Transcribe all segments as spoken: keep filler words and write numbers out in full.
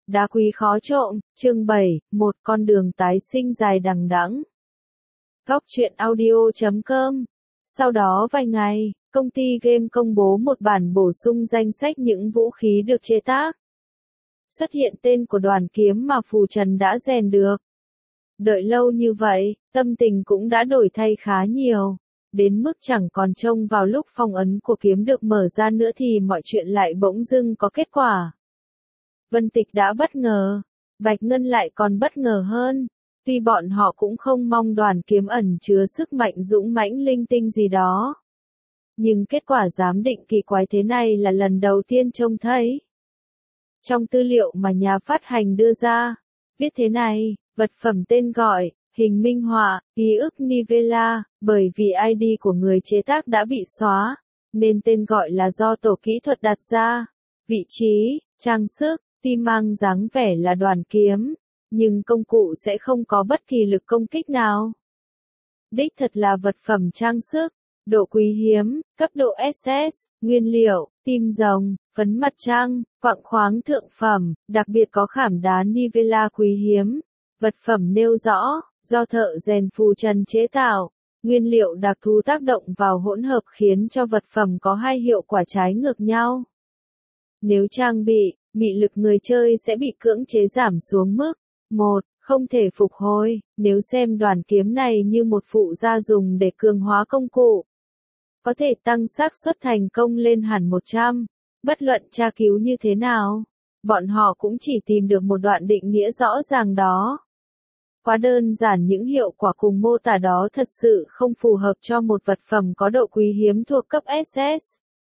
Đá quý khó trộm, chương bảy, một con đường tái sinh dài đằng đẵng. Góc truyện audio chấm com. Sau đó vài ngày, công ty game công bố một bản bổ sung danh sách những vũ khí được chế tác. Xuất hiện tên của đoàn kiếm mà Phù Trần đã rèn được. Đợi lâu như vậy, tâm tình cũng đã đổi thay khá nhiều. Đến mức chẳng còn trông vào lúc phong ấn của kiếm được mở ra nữa thì mọi chuyện lại bỗng dưng có kết quả. Vân Tịch đã bất ngờ, Bạch Ngân lại còn bất ngờ hơn. Tuy bọn họ cũng không mong đoàn kiếm ẩn chứa sức mạnh dũng mãnh linh tinh gì đó. Nhưng kết quả giám định kỳ quái thế này là lần đầu tiên trông thấy. Trong tư liệu mà nhà phát hành đưa ra, viết thế này, vật phẩm tên gọi, hình minh họa, ký ức Nivella, bởi vì i đê của người chế tác đã bị xóa, nên tên gọi là do tổ kỹ thuật đặt ra. Vị trí, trang sức, tuy mang dáng vẻ là đoàn kiếm, nhưng công cụ sẽ không có bất kỳ lực công kích nào. Đích thật là vật phẩm trang sức, độ quý hiếm, cấp độ ét ét, nguyên liệu, tim rồng, phấn mặt trăng, quặng khoáng thượng phẩm, đặc biệt có khảm đá Nivella quý hiếm. Vật phẩm nêu rõ, do thợ rèn Phù Trần chế tạo, nguyên liệu đặc thù tác động vào hỗn hợp khiến cho vật phẩm có hai hiệu quả trái ngược nhau. Nếu trang bị, mị lực người chơi sẽ bị cưỡng chế giảm xuống mức một, không thể phục hồi. Nếu xem đoàn kiếm này như một phụ gia dùng để cường hóa công cụ, có thể tăng xác suất thành công lên hẳn một trăm. Bất luận tra cứu như thế nào, bọn họ cũng chỉ tìm được một đoạn định nghĩa rõ ràng đó. Quá đơn giản, những hiệu quả cùng mô tả đó thật sự không phù hợp cho một vật phẩm có độ quý hiếm thuộc cấp ét ét.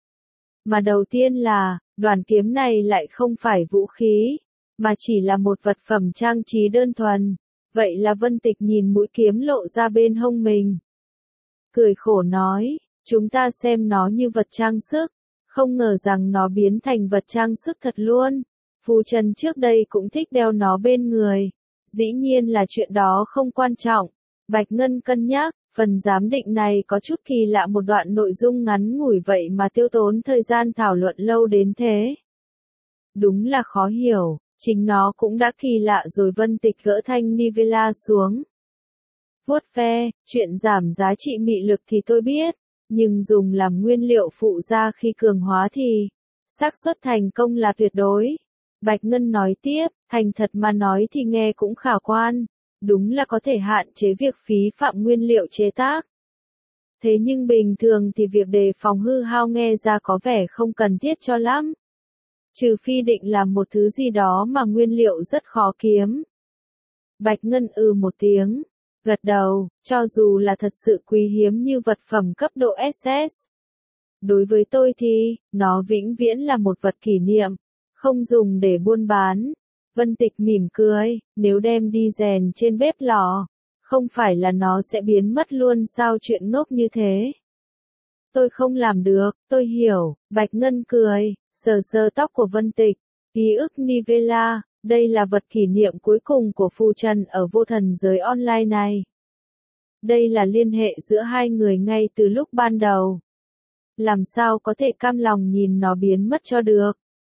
Mà đầu tiên là, đoàn kiếm này lại không phải vũ khí, mà chỉ là một vật phẩm trang trí đơn thuần. Vậy là Vân Tịch nhìn mũi kiếm lộ ra bên hông mình. Cười khổ nói, chúng ta xem nó như vật trang sức, không ngờ rằng nó biến thành vật trang sức thật luôn. Phù Trần trước đây cũng thích đeo nó bên người. Dĩ nhiên là chuyện đó không quan trọng. Bạch Ngân cân nhắc, phần giám định này có chút kỳ lạ, một đoạn nội dung ngắn ngủi vậy mà tiêu tốn thời gian thảo luận lâu đến thế. Đúng là khó hiểu, chính nó cũng đã kỳ lạ rồi. Vân Tịch gỡ thanh Nivella xuống. Vuốt ve, chuyện giảm giá trị mị lực thì tôi biết, nhưng dùng làm nguyên liệu phụ gia khi cường hóa thì, xác suất thành công là tuyệt đối. Bạch Ngân nói tiếp, thành thật mà nói thì nghe cũng khả quan, đúng là có thể hạn chế việc phí phạm nguyên liệu chế tác. Thế nhưng bình thường thì việc đề phòng hư hao nghe ra có vẻ không cần thiết cho lắm. Trừ phi định làm một thứ gì đó mà nguyên liệu rất khó kiếm. Bạch Ngân ừ một tiếng, gật đầu, cho dù là thật sự quý hiếm như vật phẩm cấp độ ét ét. Đối với tôi thì, nó vĩnh viễn là một vật kỷ niệm, không dùng để buôn bán. Vân Tịch mỉm cười, nếu đem đi rèn trên bếp lò, không phải là nó sẽ biến mất luôn sao? Chuyện ngốc như thế. Tôi không làm được, tôi hiểu. Bạch Ngân cười, sờ sờ tóc của Vân Tịch. Ký ức Nivella, đây là vật kỷ niệm cuối cùng của Phù Trần ở vô thần giới online này. Đây là liên hệ giữa hai người ngay từ lúc ban đầu. Làm sao có thể cam lòng nhìn nó biến mất cho được.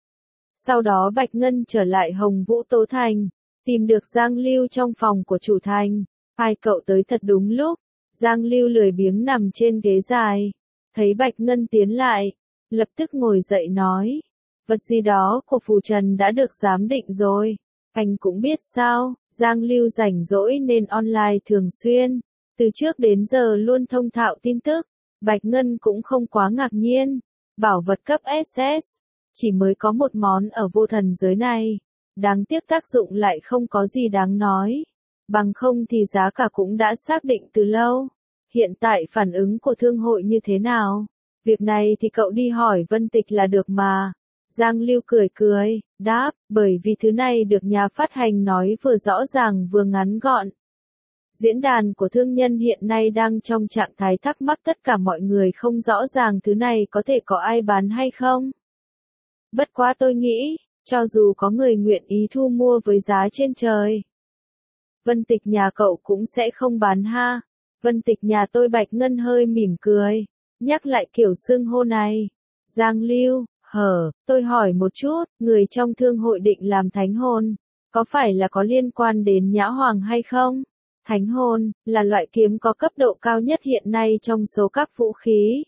Sau đó Bạch Ngân trở lại Hồng Vũ Tố Thành, tìm được Giang Lưu trong phòng của chủ thành. Hai cậu tới thật đúng lúc. Giang Lưu lười biếng nằm trên ghế dài, thấy Bạch Ngân tiến lại, lập tức ngồi dậy nói, vật gì đó của Phù Trần đã được giám định rồi. Anh cũng biết sao, Giang Lưu rảnh rỗi nên online thường xuyên, từ trước đến giờ luôn thông thạo tin tức. Bạch Ngân cũng không quá ngạc nhiên, bảo vật cấp ét ét, chỉ mới có một món ở vô thần giới này, đáng tiếc tác dụng lại không có gì đáng nói. Bằng không thì giá cả cũng đã xác định từ lâu. Hiện tại phản ứng của thương hội như thế nào? Việc này thì cậu đi hỏi Vân Tịch là được mà. Giang Lưu cười cười, đáp, bởi vì thứ này được nhà phát hành nói vừa rõ ràng vừa ngắn gọn. Diễn đàn của thương nhân hiện nay đang trong trạng thái thắc mắc, tất cả mọi người không rõ ràng thứ này có thể có ai bán hay không. Bất quá tôi nghĩ, cho dù có người nguyện ý thu mua với giá trên trời, Vân Tịch nhà cậu cũng sẽ không bán ha. Vân Tịch nhà tôi. Bạch Ngân hơi mỉm cười, nhắc lại kiểu xưng hô này. Giang Lưu, Hờ, tôi hỏi một chút, người trong thương hội định làm thánh hồn, có phải là có liên quan đến Nhã Hoàng hay không? Thánh hồn, là loại kiếm có cấp độ cao nhất hiện nay trong số các vũ khí.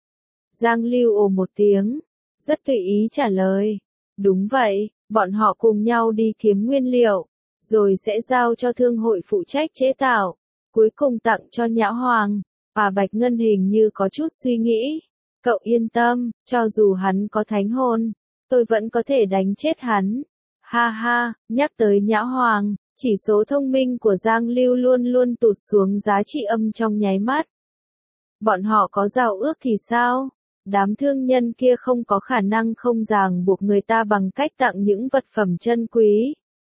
Giang Lưu ồ một tiếng, rất tùy ý trả lời. Đúng vậy, bọn họ cùng nhau đi kiếm nguyên liệu, rồi sẽ giao cho thương hội phụ trách chế tạo, cuối cùng tặng cho Nhã Hoàng. Và Bạch Ngân hình như có chút suy nghĩ. Cậu yên tâm, cho dù hắn có thánh hồn, tôi vẫn có thể đánh chết hắn. Ha ha, nhắc tới Nhã Hoàng, chỉ số thông minh của Giang Lưu luôn luôn tụt xuống giá trị âm trong nháy mắt. Bọn họ có giao ước thì sao? Đám thương nhân kia không có khả năng không ràng buộc người ta bằng cách tặng những vật phẩm chân quý.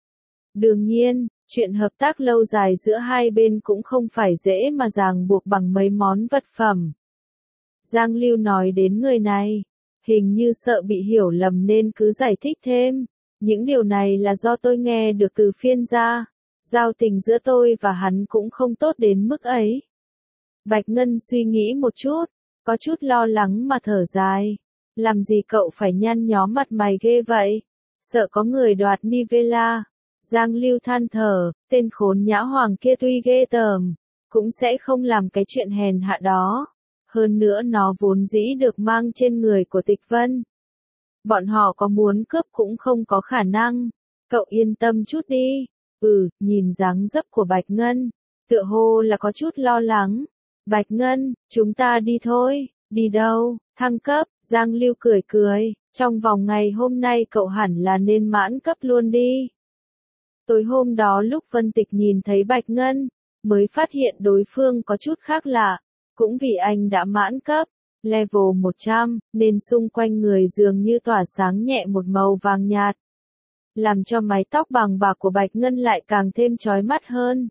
Đương nhiên, chuyện hợp tác lâu dài giữa hai bên cũng không phải dễ mà ràng buộc bằng mấy món vật phẩm. Giang Lưu nói đến người này, hình như sợ bị hiểu lầm nên cứ giải thích thêm. Những điều này là do tôi nghe được từ phiên gia. Giao tình giữa tôi và hắn cũng không tốt đến mức ấy. Bạch Ngân suy nghĩ một chút, có chút lo lắng mà thở dài. Làm gì cậu phải nhăn nhó mặt mày ghê vậy? Sợ có người đoạt Nivella. Giang Lưu than thở, tên khốn Nhã Hoàng kia tuy ghê tởm, cũng sẽ không làm cái chuyện hèn hạ đó. Hơn nữa nó vốn dĩ được mang trên người của Tịch Vân. Bọn họ có muốn cướp cũng không có khả năng. Cậu yên tâm chút đi. Ừ, nhìn dáng dấp của Bạch Ngân, tựa hồ là có chút lo lắng. Bạch Ngân, chúng ta đi thôi. Đi đâu? Thăng cấp. Giang Lưu cười cười. Trong vòng ngày hôm nay cậu hẳn là nên mãn cấp luôn đi. Tối hôm đó lúc Vân Tịch nhìn thấy Bạch Ngân, mới phát hiện đối phương có chút khác lạ. Cũng vì anh đã mãn cấp, level một trăm, nên xung quanh người dường như tỏa sáng nhẹ một màu vàng nhạt. Làm cho mái tóc bằng bạc của Bạch Ngân lại càng thêm chói mắt hơn.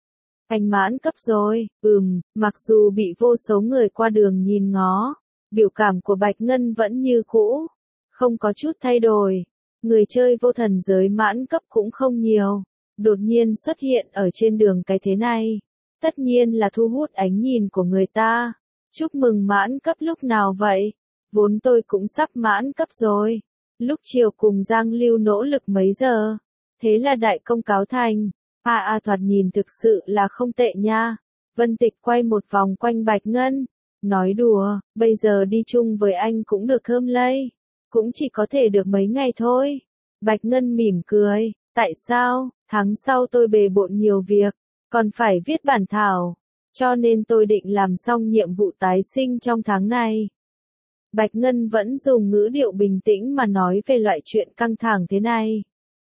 Anh mãn cấp rồi, ừm, mặc dù bị vô số người qua đường nhìn ngó, biểu cảm của Bạch Ngân vẫn như cũ, không có chút thay đổi. Người chơi vô thần giới mãn cấp cũng không nhiều, đột nhiên xuất hiện ở trên đường cái thế này. Tất nhiên là thu hút ánh nhìn của người ta. Chúc mừng mãn cấp lúc nào vậy? Vốn tôi cũng sắp mãn cấp rồi. Lúc chiều cùng Giang Lưu nỗ lực mấy giờ. Thế là đại công cáo thành. À à thoạt nhìn thực sự là không tệ nha. Vân Tịch quay một vòng quanh Bạch Ngân. Nói đùa, bây giờ đi chung với anh cũng được thơm lây. Cũng chỉ có thể được mấy ngày thôi. Bạch Ngân mỉm cười. Tại sao? Tháng sau tôi bề bộn nhiều việc. Còn phải viết bản thảo, cho nên tôi định làm xong nhiệm vụ tái sinh trong tháng này. Bạch Ngân vẫn dùng ngữ điệu bình tĩnh mà nói về loại chuyện căng thẳng thế này.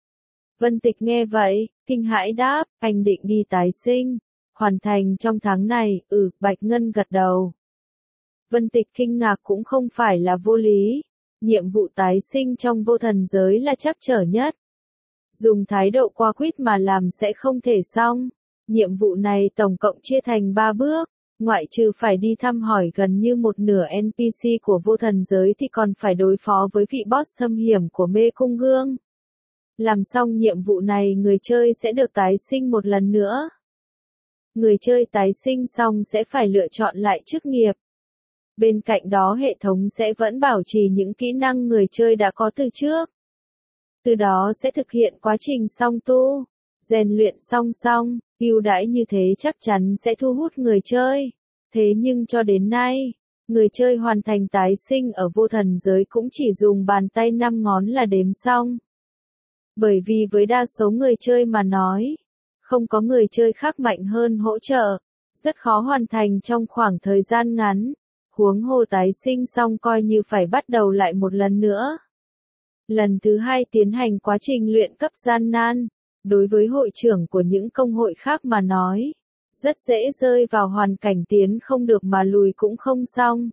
Vân Tịch nghe vậy, kinh hãi đáp, anh định đi tái sinh, hoàn thành trong tháng này, ừ, Bạch Ngân gật đầu. Vân Tịch kinh ngạc cũng không phải là vô lý, nhiệm vụ tái sinh trong vô thần giới là trắc trở nhất. Dùng thái độ qua quýt mà làm sẽ không thể xong. Nhiệm vụ này tổng cộng chia thành ba bước, ngoại trừ phải đi thăm hỏi gần như một nửa en pê xê của vô thần giới thì còn phải đối phó với vị boss thâm hiểm của mê cung gương. Làm xong nhiệm vụ này người chơi sẽ được tái sinh một lần nữa. Người chơi tái sinh xong sẽ phải lựa chọn lại chức nghiệp. Bên cạnh đó hệ thống sẽ vẫn bảo trì những kỹ năng người chơi đã có từ trước. Từ đó sẽ thực hiện quá trình song tu, rèn luyện song song. Ưu đãi như thế chắc chắn sẽ thu hút người chơi. Thế nhưng cho đến nay, người chơi hoàn thành tái sinh ở vô thần giới cũng chỉ dùng bàn tay năm ngón là đếm xong. Bởi vì với đa số người chơi mà nói, không có người chơi khác mạnh hơn hỗ trợ, rất khó hoàn thành trong khoảng thời gian ngắn. Huống hồ tái sinh xong coi như phải bắt đầu lại một lần nữa. Lần thứ hai tiến hành quá trình luyện cấp gian nan. Đối với hội trưởng của những công hội khác mà nói, rất dễ rơi vào hoàn cảnh tiến không được mà lùi cũng không xong.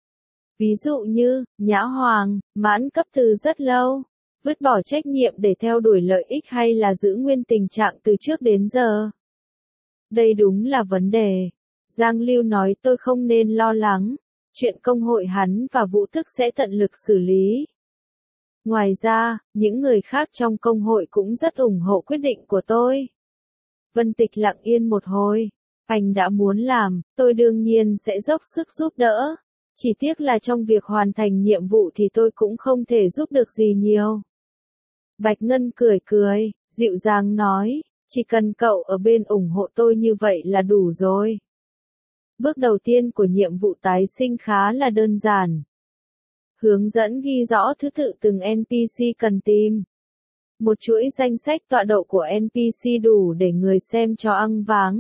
Ví dụ như, Nhã Hoàng, mãn cấp từ rất lâu, vứt bỏ trách nhiệm để theo đuổi lợi ích hay là giữ nguyên tình trạng từ trước đến giờ. Đây đúng là vấn đề. Giang Lưu nói tôi không nên lo lắng, chuyện công hội hắn và Vũ Thức sẽ tận lực xử lý. Ngoài ra, những người khác trong công hội cũng rất ủng hộ quyết định của tôi. Vân Tịch lặng yên một hồi. Anh đã muốn làm, tôi đương nhiên sẽ dốc sức giúp đỡ. Chỉ tiếc là trong việc hoàn thành nhiệm vụ thì tôi cũng không thể giúp được gì nhiều. Bạch Ngân cười cười, dịu dàng nói, chỉ cần cậu ở bên ủng hộ tôi như vậy là đủ rồi. Bước đầu tiên của nhiệm vụ tái sinh khá là đơn giản. Hướng dẫn ghi rõ thứ tự từng en pê xê cần tìm. Một chuỗi danh sách tọa độ của en pê xê đủ để người xem cho choáng váng.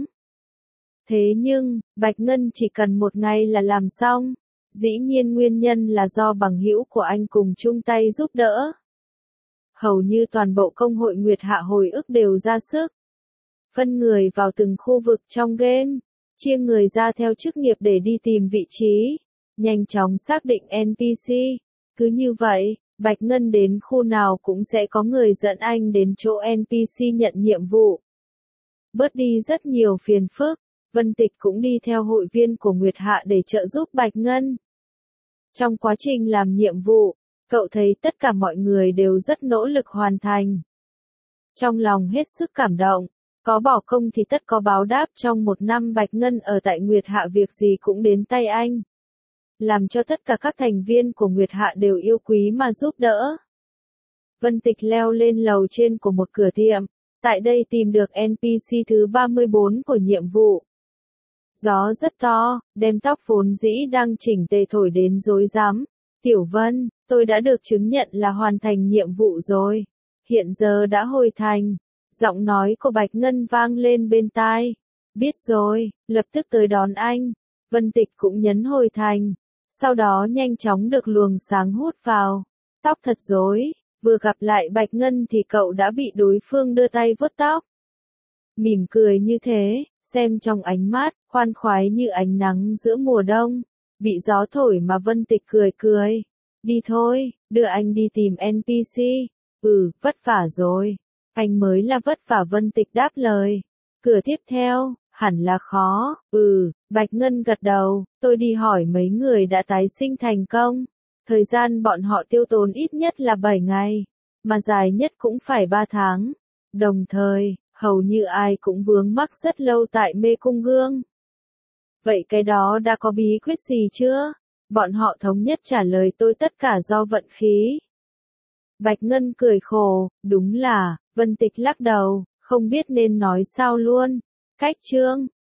Thế nhưng, Bạch Ngân chỉ cần một ngày là làm xong. Dĩ nhiên nguyên nhân là do bằng hữu của anh cùng chung tay giúp đỡ. Hầu như toàn bộ công hội Nguyệt Hạ hồi ức đều ra sức. Phân người vào từng khu vực trong game, chia người ra theo chức nghiệp để đi tìm vị trí, nhanh chóng xác định en pê xê. Cứ như vậy, Bạch Ngân đến khu nào cũng sẽ có người dẫn anh đến chỗ en pê xê nhận nhiệm vụ. Bớt đi rất nhiều phiền phức, Vân Tịch cũng đi theo hội viên của Nguyệt Hạ để trợ giúp Bạch Ngân. Trong quá trình làm nhiệm vụ, cậu thấy tất cả mọi người đều rất nỗ lực hoàn thành. Trong lòng hết sức cảm động, có bỏ công thì tất có báo đáp. Trong một năm Bạch Ngân ở tại Nguyệt Hạ việc gì cũng đến tay anh. Làm cho tất cả các thành viên của Nguyệt Hạ đều yêu quý mà giúp đỡ. Vân Tịch leo lên lầu trên của một cửa tiệm, tại đây tìm được en pê xê thứ ba mươi bốn của nhiệm vụ. Gió rất to, đem tóc vốn dĩ đang chỉnh tề thổi đến rối rắm. Tiểu Vân, tôi đã được chứng nhận là hoàn thành nhiệm vụ rồi. Hiện giờ đã hồi thành. Giọng nói của Bạch Ngân vang lên bên tai. Biết rồi, lập tức tới đón anh. Vân Tịch cũng nhấn hồi thành. Sau đó nhanh chóng được luồng sáng hút vào. Tóc thật rối, vừa gặp lại Bạch Ngân thì cậu đã bị đối phương đưa tay vuốt tóc. Mỉm cười như thế, xem trong ánh mắt, khoan khoái như ánh nắng giữa mùa đông. Bị gió thổi mà Vân Tịch cười cười. Đi thôi, đưa anh đi tìm en pê xê. Ừ, vất vả rồi. Anh mới là vất vả, Vân Tịch đáp lời. Cửa tiếp theo, hẳn là khó. Ừ, Bạch Ngân gật đầu, tôi đi hỏi mấy người đã tái sinh thành công. Thời gian bọn họ tiêu tốn ít nhất là bảy ngày, mà dài nhất cũng phải ba tháng. Đồng thời, hầu như ai cũng vướng mắc rất lâu tại mê cung gương. Vậy cái đó đã có bí quyết gì chưa? Bọn họ thống nhất trả lời tôi tất cả do vận khí. Bạch Ngân cười khổ, đúng là, Vân Tịch lắc đầu, không biết nên nói sao luôn. Cách chương